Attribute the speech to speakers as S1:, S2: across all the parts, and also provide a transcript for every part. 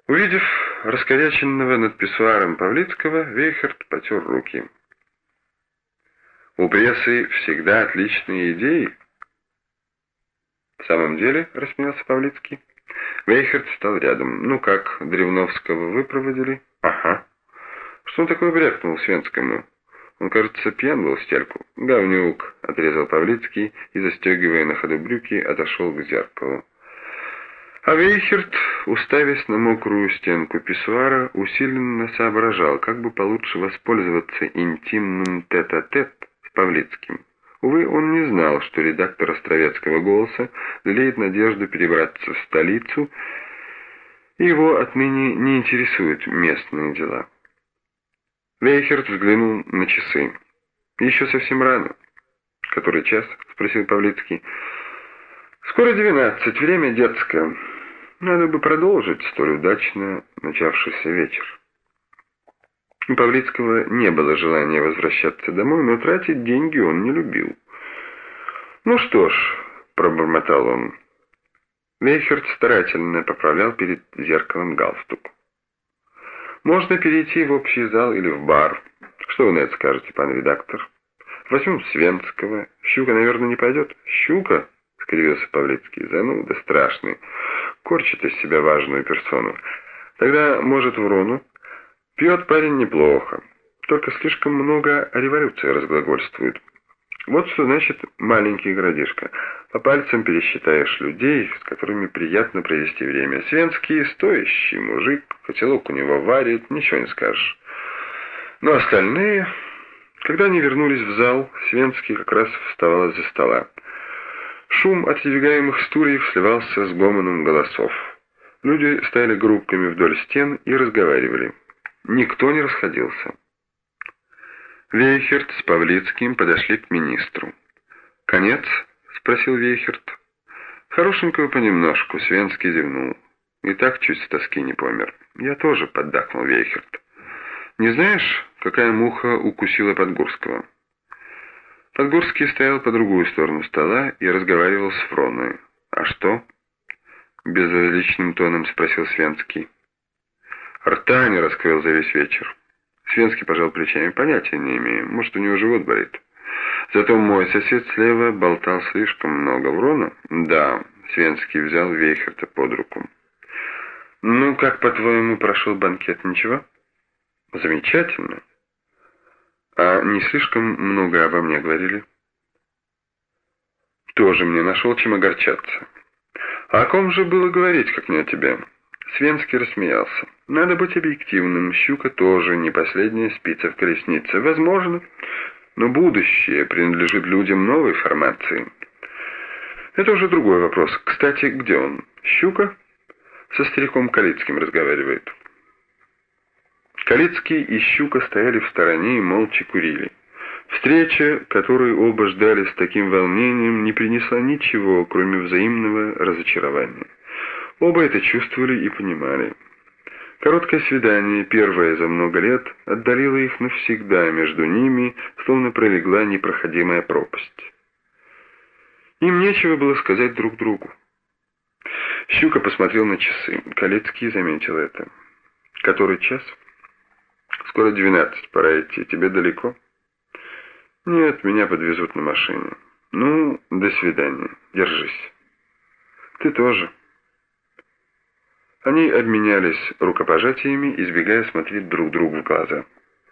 S1: Увидев раскоряченного над писсуаром Павлицкого, Вейхерт потер руки. «У прессы всегда отличные идеи». «В самом деле?» — рассмеялся Павлицкий. Вейхерт встал рядом. «Ну как, Древновского выпроводили?» «Ага». «Что он такое брякнул Свенскому? Он, кажется, пьян был в стельку». «Говнюк», — отрезал Павлицкий и, застегивая на ходу брюки, отошел к зеркалу. А Вейхерт, уставясь на мокрую стенку писсуара, усиленно соображал, как бы получше воспользоваться интимным тет-а-тет с Павлицким. Увы, он не знал, что редактор «Островецкого голоса» лелеет надежду перебраться в столицу, и его отныне не интересуют местные дела. Вейхерт взглянул на часы. «Еще совсем рано». «Который час?» — спросил Павлицкий. «Скоро 12, время детское. Надо бы продолжить столь удачно начавшийся вечер». У Павлицкого не было желания возвращаться домой, но тратить деньги он не любил. «Ну что ж», — пробормотал он. Вейхерт старательно поправлял перед зеркалом галстук. «Можно перейти в общий зал или в бар. Что вы на это скажете, пан редактор? Возьмем Свенского. Щука, наверное, не пойдет?» «Щука?» — скривился Павлицкий. «Зануда страшный. Корчит из себя важную персону. Тогда, может, Врону? Пьет парень неплохо. Только слишком много о революции разглагольствует. Вот что значит маленький городишко. По пальцам пересчитаешь людей, с которыми приятно провести время. Свенский стоящий мужик, котелок у него варит, ничего не скажешь. Но остальные...» Когда они вернулись в зал, Свенский как раз вставал из-за стола. Шум отодвигаемых стульев сливался с гомоном голосов. Люди стояли группками вдоль стен и разговаривали. Никто не расходился. Вейхерт с Павлицким подошли к министру. «Конец?» — спросил Вейхерт. «Хорошенького понемножку», — Свенский зевнул. «И так чуть с тоски не помер». «Я тоже», — поддакнул Вейхерт. «Не знаешь, какая муха укусила Подгурского?» Подгурский стоял по другую сторону стола и разговаривал с Фроной. «А что?» — безразличным тоном спросил Свенский. «Рта не раскрыл за весь вечер». Свенский пожал плечами. «Понятия не имею. Может, у него живот болит. Зато мой сосед слева болтал слишком много. Врона?» «Да». Свенский взял Вейхерта под руку. «Ну, как, по-твоему, прошел банкет? Ничего?» «Замечательно. А не слишком много обо мне говорили?» «Тоже мне нашел чем огорчаться». «А о ком же было говорить, как не о тебе?» Свенский рассмеялся. «Надо быть объективным. Щука тоже не последняя спица в колеснице. Возможно, но будущее принадлежит людям новой формации». «Это уже другой вопрос. Кстати, где он? Щука?» «Со стариком Калицким разговаривает». Калицкий и Щука стояли в стороне и молча курили. Встреча, которой оба ждали с таким волнением, не принесла ничего, кроме взаимного разочарования. Оба это чувствовали и понимали. Короткое свидание, первое за много лет, отдалило их навсегда, между ними словно пролегла непроходимая пропасть. Им нечего было сказать друг другу. Щука посмотрел на часы. Калицкий заметил это. «Который час?» «Скоро 12, пора идти. Тебе далеко?» «Нет, меня подвезут на машине». «Ну, до свидания. Держись». «Ты тоже». Они обменялись рукопожатиями, избегая смотреть друг другу в глаза.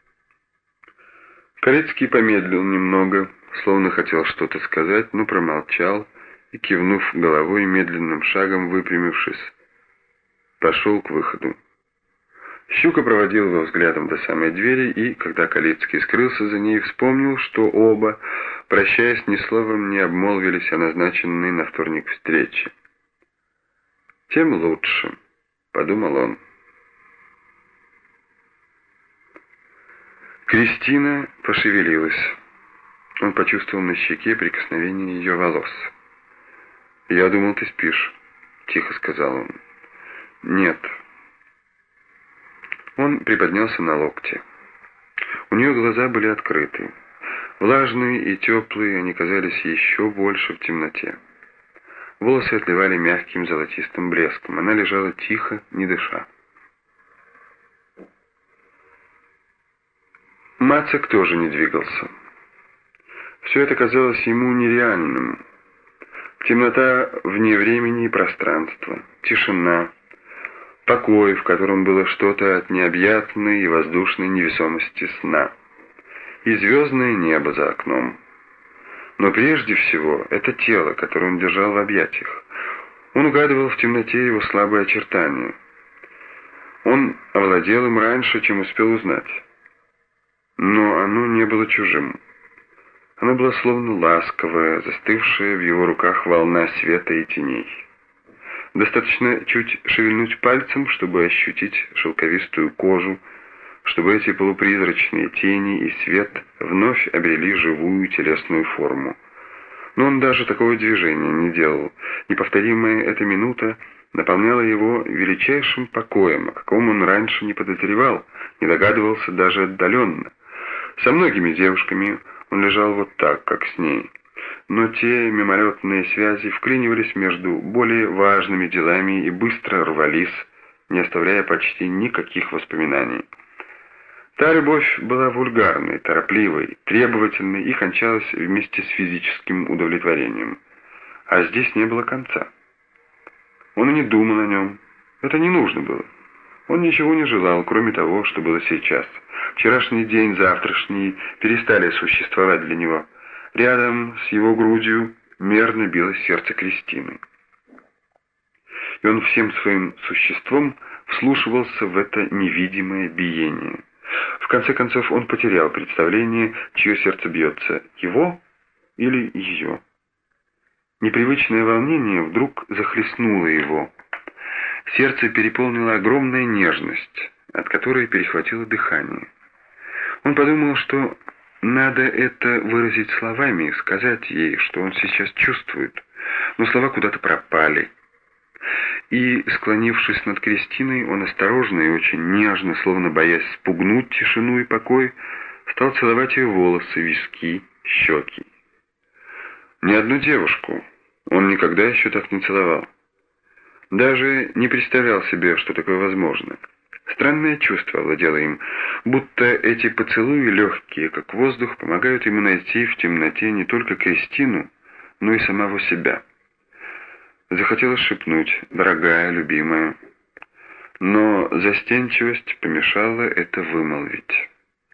S1: Калицкий помедлил немного, словно хотел что-то сказать, но промолчал и, кивнув головой, медленным шагом выпрямившись, пошел к выходу. Щука проводил его взглядом до самой двери и, когда Калицкий скрылся за ней, вспомнил, что оба, прощаясь, ни словом не обмолвились о назначенной на вторник встрече. «Тем лучше», — подумал он. Кристина пошевелилась. Он почувствовал на щеке прикосновение ее волос. «Я думал, ты спишь», — тихо сказал он. «Нет». Он приподнялся на локте. У нее глаза были открыты. Влажные и теплые, они казались еще больше в темноте. Волосы отливали мягким золотистым блеском. Она лежала тихо, не дыша. Мацек тоже не двигался. Все это казалось ему нереальным. Темнота вне времени и пространства, тишина, покой, в котором было что-то от необъятной и воздушной невесомости сна, и звездное небо за окном. Но прежде всего это тело, которое он держал в объятиях. Он угадывал в темноте его слабые очертания. Он овладел им раньше, чем успел узнать. Но оно не было чужим. Оно было словно ласковая, застывшая в его руках волна света и теней. Достаточно чуть шевельнуть пальцем, чтобы ощутить шелковистую кожу, чтобы эти полупризрачные тени и свет вновь обрели живую телесную форму. Но он даже такого движения не делал. Неповторимая эта минута наполняла его величайшим покоем, о каком он раньше не подозревал, не догадывался даже отдаленно. Со многими девушками он лежал вот так, как с ней. Но те мимолетные связи вклинивались между более важными делами и быстро рвались, не оставляя почти никаких воспоминаний. Та любовь была вульгарной, торопливой, требовательной и кончалась вместе с физическим удовлетворением. А здесь не было конца. Он и не думал о нем. Это не нужно было. Он ничего не желал, кроме того, что было сейчас. Вчерашний день, завтрашний перестали существовать для него. Рядом с его грудью мерно билось сердце Кристины. И он всем своим существом вслушивался в это невидимое биение. В конце концов он потерял представление, чье сердце бьется, его или ее. Непривычное волнение вдруг захлестнуло его. Сердце переполнила огромная нежность, от которой перехватило дыхание. Он подумал, что надо это выразить словами, сказать ей, что он сейчас чувствует, но слова куда-то пропали. И, склонившись над Кристиной, он осторожно и очень нежно, словно боясь спугнуть тишину и покой, стал целовать ее волосы, виски, щеки. Ни одну девушку он никогда еще так не целовал. Даже не представлял себе, что такое возможно. Странное чувство овладело им, будто эти поцелуи легкие, как воздух, помогают ему найти в темноте не только Кристину, но и самого себя. Захотелось шепнуть «дорогая, любимая», но застенчивость помешала это вымолвить.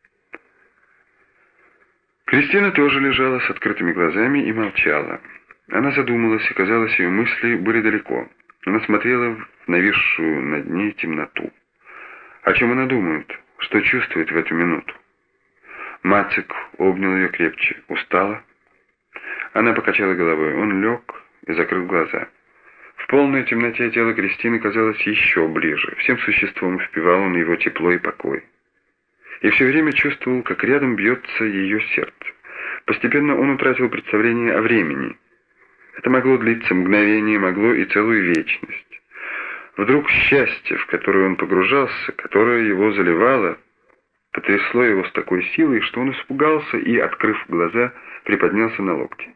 S1: Кристина тоже лежала с открытыми глазами и молчала. Она задумалась, и, казалось, ее мысли были далеко. Она смотрела в нависшую над ней темноту. О чем она думает? Что чувствует в эту минуту? Мацек обнял ее крепче. Устала? Она покачала головой. Он лег и закрыл глаза. В полной темноте тело Кристины казалось еще ближе. Всем существом впивал он его тепло и покой. И все время чувствовал, как рядом бьется ее сердце. Постепенно он утратил представление о времени. Это могло длиться мгновение, могло и целую вечность. Вдруг счастье, в которое он погружался, которое его заливало, потрясло его с такой силой, что он испугался и, открыв глаза, приподнялся на локте.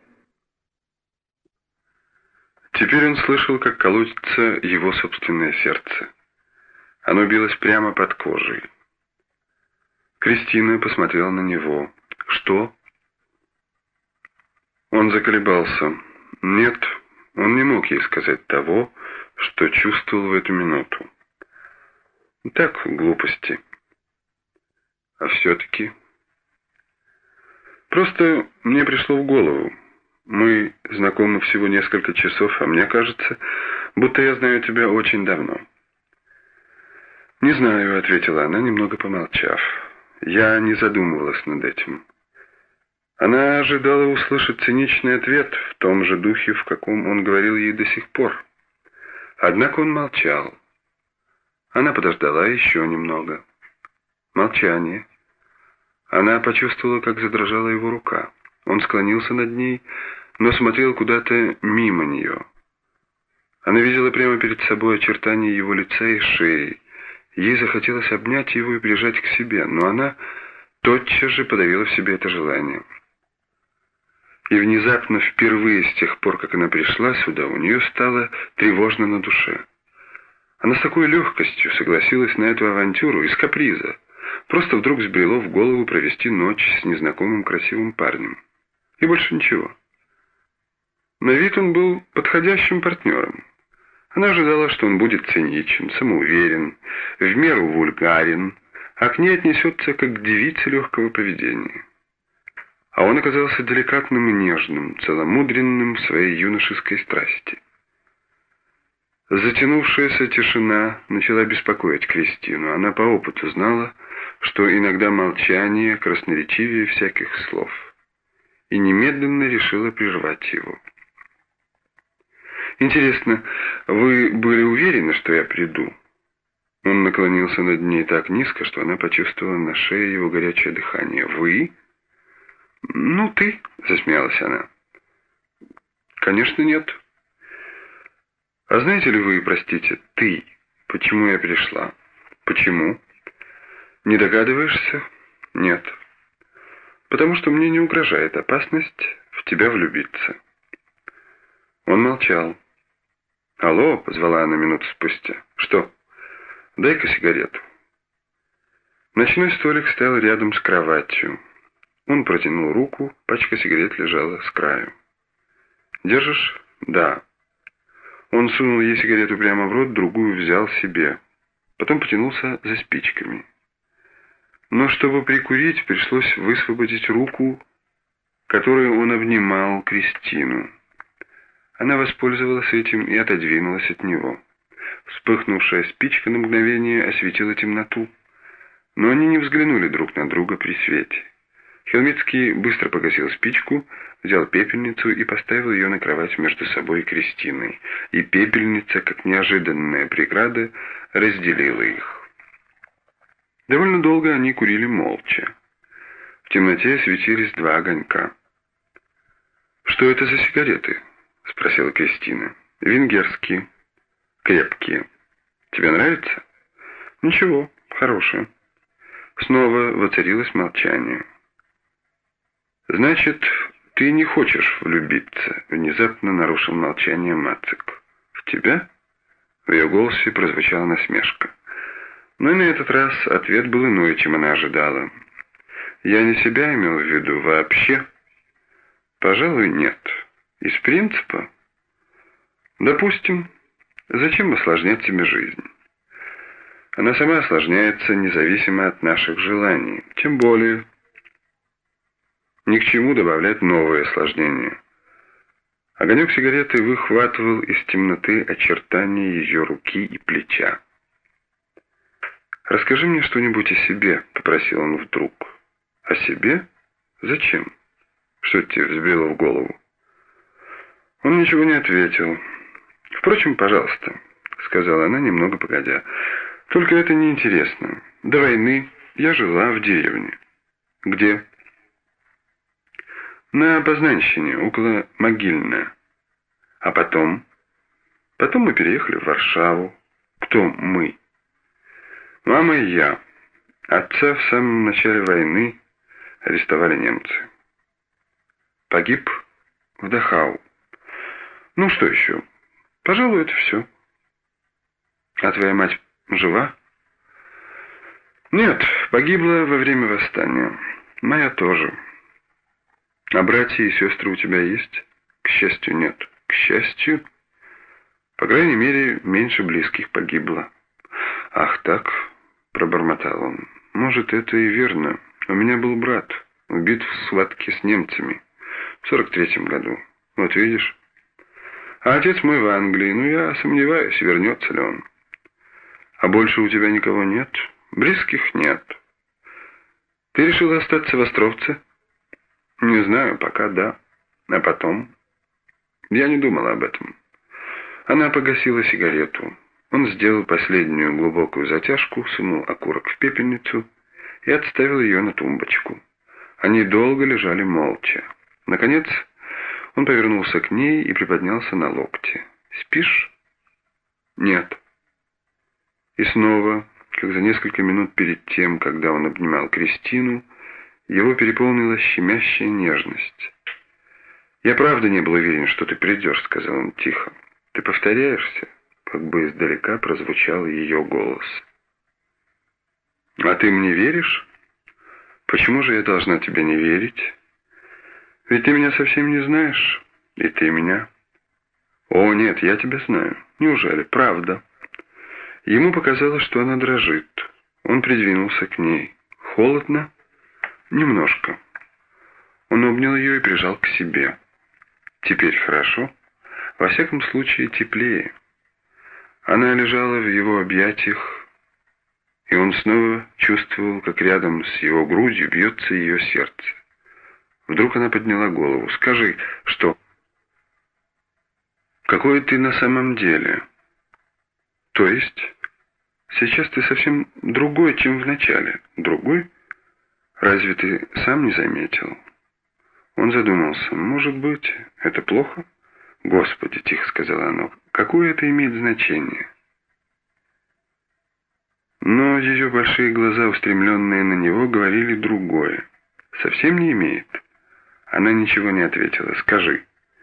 S1: Теперь он слышал, как колотится его собственное сердце. Оно билось прямо под кожей. Кристина посмотрела на него. «Что?» Он заколебался. Нет, он не мог ей сказать того, что чувствовал в эту минуту. Так, глупости. А все-таки... Просто мне пришло в голову. Мы знакомы всего несколько часов, а мне кажется, будто я знаю тебя очень давно. «Не знаю», — ответила она, немного помолчав. Я не задумывалась над этим. Она ожидала услышать циничный ответ в том же духе, в каком он говорил ей до сих пор. Однако он молчал. Она подождала еще немного. Молчание. Она почувствовала, как задрожала его рука. Он склонился над ней, но смотрел куда-то мимо нее. Она видела прямо перед собой очертания его лица и шеи. Ей захотелось обнять его и прижать к себе, но она тотчас же подавила в себе это желание. И внезапно, впервые с тех пор, как она пришла сюда, у нее стало тревожно на душе. Она с такой легкостью согласилась на эту авантюру из каприза. Просто вдруг взбрело в голову провести ночь с незнакомым красивым парнем. И больше ничего. На вид он был подходящим партнером. Она ожидала, что он будет циничен, самоуверен, в меру вульгарен, а к ней отнесется как к девице легкого поведения. А он оказался деликатным и нежным, целомудренным в своей юношеской страсти. Затянувшаяся тишина начала беспокоить Кристину. Она по опыту знала, что иногда молчание красноречивее всяких слов, и немедленно решила прервать его. «Интересно, вы были уверены, что я приду?» Он наклонился над ней так низко, что она почувствовала на шее его горячее дыхание. «Вы?» «Ну, ты», — засмеялась она. «Конечно, нет». «А знаете ли вы, простите, ты, почему я пришла?» «Почему?» «Не догадываешься?» «Нет». «Потому что мне не угрожает опасность в тебя влюбиться». Он молчал. «Алло», — позвала она минуту спустя. «Что?» «Дай-ка сигарету». Ночной столик стоял рядом с кроватью. Он протянул руку, пачка сигарет лежала с краю. «Держишь?» «Да». Он сунул ей сигарету прямо в рот, другую взял себе. Потом потянулся за спичками. Но чтобы прикурить, пришлось высвободить руку, которой он обнимал Кристину. Она воспользовалась этим и отодвинулась от него. Вспыхнувшая спичка на мгновение осветила темноту. Но они не взглянули друг на друга при свете. Хелмицкий быстро погасил спичку, взял пепельницу и поставил ее на кровать между собой и Кристиной. И пепельница, как неожиданная преграда, разделила их. Довольно долго они курили молча. В темноте светились два огонька. «Что это за сигареты?» — спросила Кристина. «Венгерские. Крепкие. Тебе нравится?» «Ничего, хорошие». Снова воцарилось молчание. «Значит, ты не хочешь влюбиться?» — внезапно нарушил молчание Мацик. «В тебя?» В ее голосе прозвучала насмешка. Но и на этот раз ответ был иной, чем она ожидала. «Я не себя имел в виду вообще?» «Пожалуй, нет. Из принципа?» «Допустим. Зачем осложнять себе жизнь? Она сама осложняется независимо от наших желаний. Тем более, ни к чему добавлять новые осложнения». Огонек сигареты выхватывал из темноты очертания ее руки и плеча. «Расскажи мне что-нибудь о себе», — попросил он вдруг. «О себе? Зачем? Что тебе взбрело в голову?» Он ничего не ответил. «Впрочем, пожалуйста», — сказала она немного погодя. «Только это неинтересно. До войны я жила в деревне». «Где?» «На Познанщине, около Могильна. А потом?» «Потом мы переехали в Варшаву». «Кто мы?» «Мама и я. Отца в самом начале войны арестовали немцы. Погиб в Дахау. Ну, что еще? Пожалуй, это все». «А твоя мать жива?» «Нет, погибла во время восстания. Моя тоже». «А братья и сестры у тебя есть?» «К счастью, нет». «К счастью?» «По крайней мере, меньше близких погибло». «Ах так», — пробормотал он. «Может, это и верно. У меня был брат, убит в схватке с немцами в 43-м году. Вот видишь. А отец мой в Англии. Ну, я сомневаюсь, вернется ли он». «А больше у тебя никого нет?» «Близких нет». «Ты решил остаться в Островце?» «Не знаю, пока да. А потом?» «Я не думала об этом». Она погасила сигарету. Он сделал последнюю глубокую затяжку, сунул окурок в пепельницу и отставил ее на тумбочку. Они долго лежали молча. Наконец, он повернулся к ней и приподнялся на локте. «Спишь?» «Нет». И снова, как за несколько минут перед тем, когда он обнимал Кристину, его переполнила щемящая нежность. «Я правда не был уверен, что ты придешь», — сказал он тихо. «Ты повторяешься?» — как бы издалека прозвучал ее голос. А ты мне веришь? Почему же я должна тебе не верить? Ведь ты меня совсем не знаешь, и ты меня. О, нет, я тебя знаю. Неужели? Правда. Ему показалось, что она дрожит. Он придвинулся к ней. Холодно? Немножко. Он обнял ее и прижал к себе. Теперь хорошо? Во всяком случае, теплее. Она лежала в его объятиях, и он снова чувствовал, как рядом с его грудью бьется ее сердце. Вдруг она подняла голову. «Скажи, что? Какой ты на самом деле? То есть, сейчас ты совсем другой, чем в начале. Другой? Разве ты сам не заметил?» Он задумался. «Может быть, это плохо?» «Господи», — тихо сказала она, — «какое это имеет значение?» Но ее большие глаза, устремленные на него, говорили другое. «Совсем не имеет?» Она ничего не ответила. «Скажи».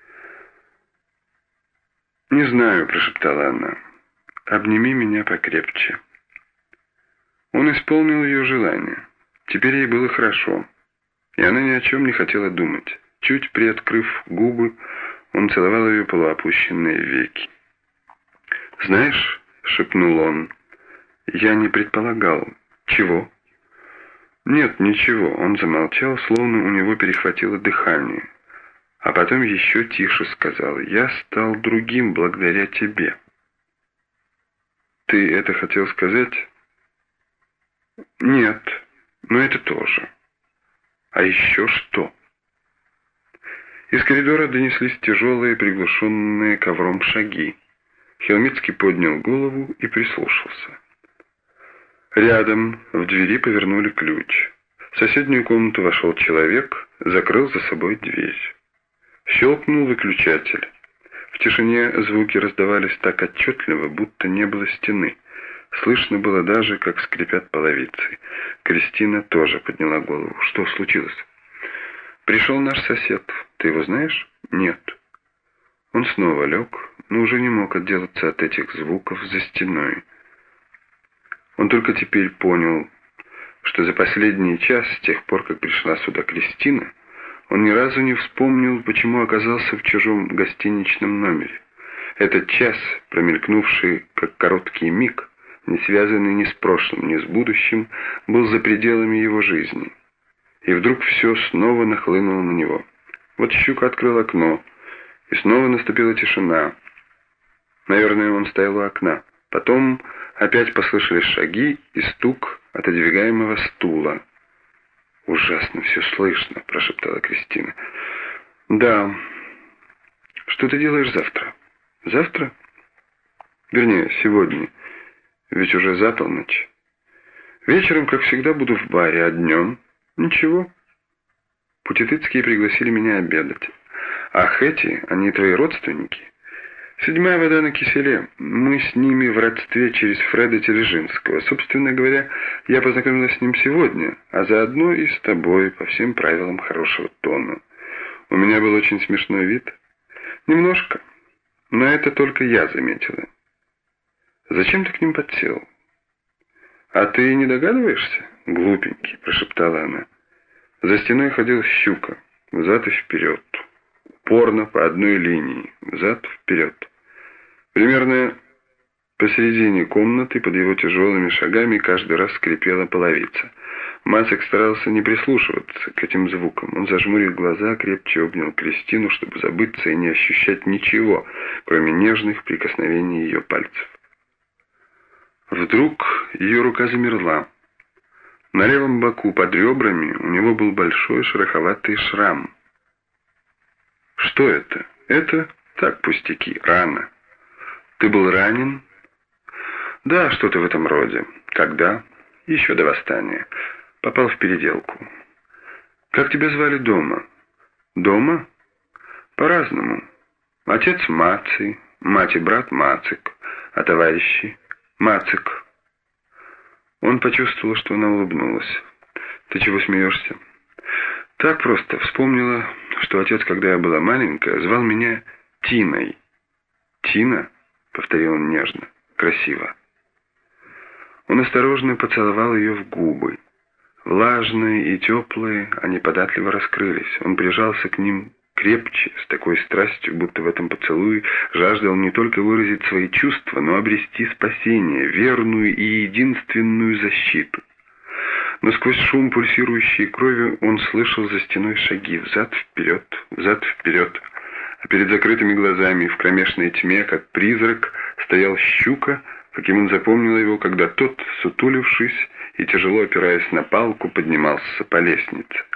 S1: «Не знаю», — прошептала она. «Обними меня покрепче». Он исполнил ее желание. Теперь ей было хорошо, и она ни о чем не хотела думать. Чуть приоткрыв губы, он целовал ее полуопущенные веки. «Знаешь», — шепнул он, — «я не предполагал». «Чего?» «Нет, ничего». Он замолчал, словно у него перехватило дыхание. А потом еще тише сказал: «Я стал другим благодаря тебе». «Ты это хотел сказать?» «Нет, но это тоже». «А еще что?» Из коридора донеслись тяжелые, приглушенные ковром шаги. Хелмицкий поднял голову и прислушался. Рядом в двери повернули ключ. В соседнюю комнату вошел человек, закрыл за собой дверь. Щелкнул выключатель. В тишине звуки раздавались так отчетливо, будто не было стены. Слышно было даже, как скрипят половицы. Кристина тоже подняла голову. «Что случилось?» «Пришел наш сосед. Ты его знаешь?» «Нет». Он снова лег, но уже не мог отделаться от этих звуков за стеной. Он только теперь понял, что за последний час, с тех пор, как пришла сюда Кристина, он ни разу не вспомнил, почему оказался в чужом гостиничном номере. Этот час, промелькнувший как короткий миг, не связанный ни с прошлым, ни с будущим, был за пределами его жизни. И вдруг все снова нахлынуло на него. Вот Щука открыл окно, и снова наступила тишина. Наверное, он стоял у окна. Потом опять послышались шаги и стук отодвигаемого стула. «Ужасно все слышно», — прошептала Кристина. «Да. Что ты делаешь завтра?» «Завтра? Вернее, сегодня. Ведь уже за полночь. Вечером, как всегда, буду в баре, а днем? Ничего. Путетыцкие пригласили меня обедать. Ах, эти, они твои родственники? Седьмая вода на киселе. Мы с ними в родстве через Фреда Тележинского. Собственно говоря, я познакомилась с ним сегодня, а заодно и с тобой, по всем правилам хорошего тона. У меня был очень смешной вид. Немножко. Но это только я заметила. Зачем ты к ним подсел? А ты не догадываешься? Глупенький, прошептала она. За стеной ходил Щука, взад и вперед. Упорно по одной линии, взад-вперед. Примерно посередине комнаты, под его тяжелыми шагами, каждый раз скрипела половица. Мацик старался не прислушиваться к этим звукам. Он зажмурил глаза, крепче обнял Кристину, чтобы забыться и не ощущать ничего, кроме нежных прикосновений ее пальцев. Вдруг ее рука замерла. На левом боку под ребрами у него был большой шероховатый шрам. Что это? Это так, пустяки, рана. Ты был ранен? Да, что-то в этом роде. Когда? Еще до восстания. Попал в переделку. Как тебя звали дома? Дома? По-разному. Отец Маций, мать и брат Мацик, а товарищи Мацик. Он почувствовал, что она улыбнулась. Ты чего смеешься? Так просто вспомнила, что отец, когда я была маленькая, звал меня Тиной. Тина? Повторил он нежно. Красиво. Он осторожно поцеловал ее в губы. Влажные и теплые, они податливо раскрылись. Он прижался к ним крепче, с такой страстью, будто в этом поцелуе жаждал не только выразить свои чувства, но обрести спасение, верную и единственную защиту. Но сквозь шум пульсирующей крови он слышал за стеной шаги, взад-вперед, взад-вперед. А перед закрытыми глазами в кромешной тьме, как призрак, стоял Щука, каким он запомнил его, когда тот, сутулившись и тяжело опираясь на палку, поднимался по лестнице.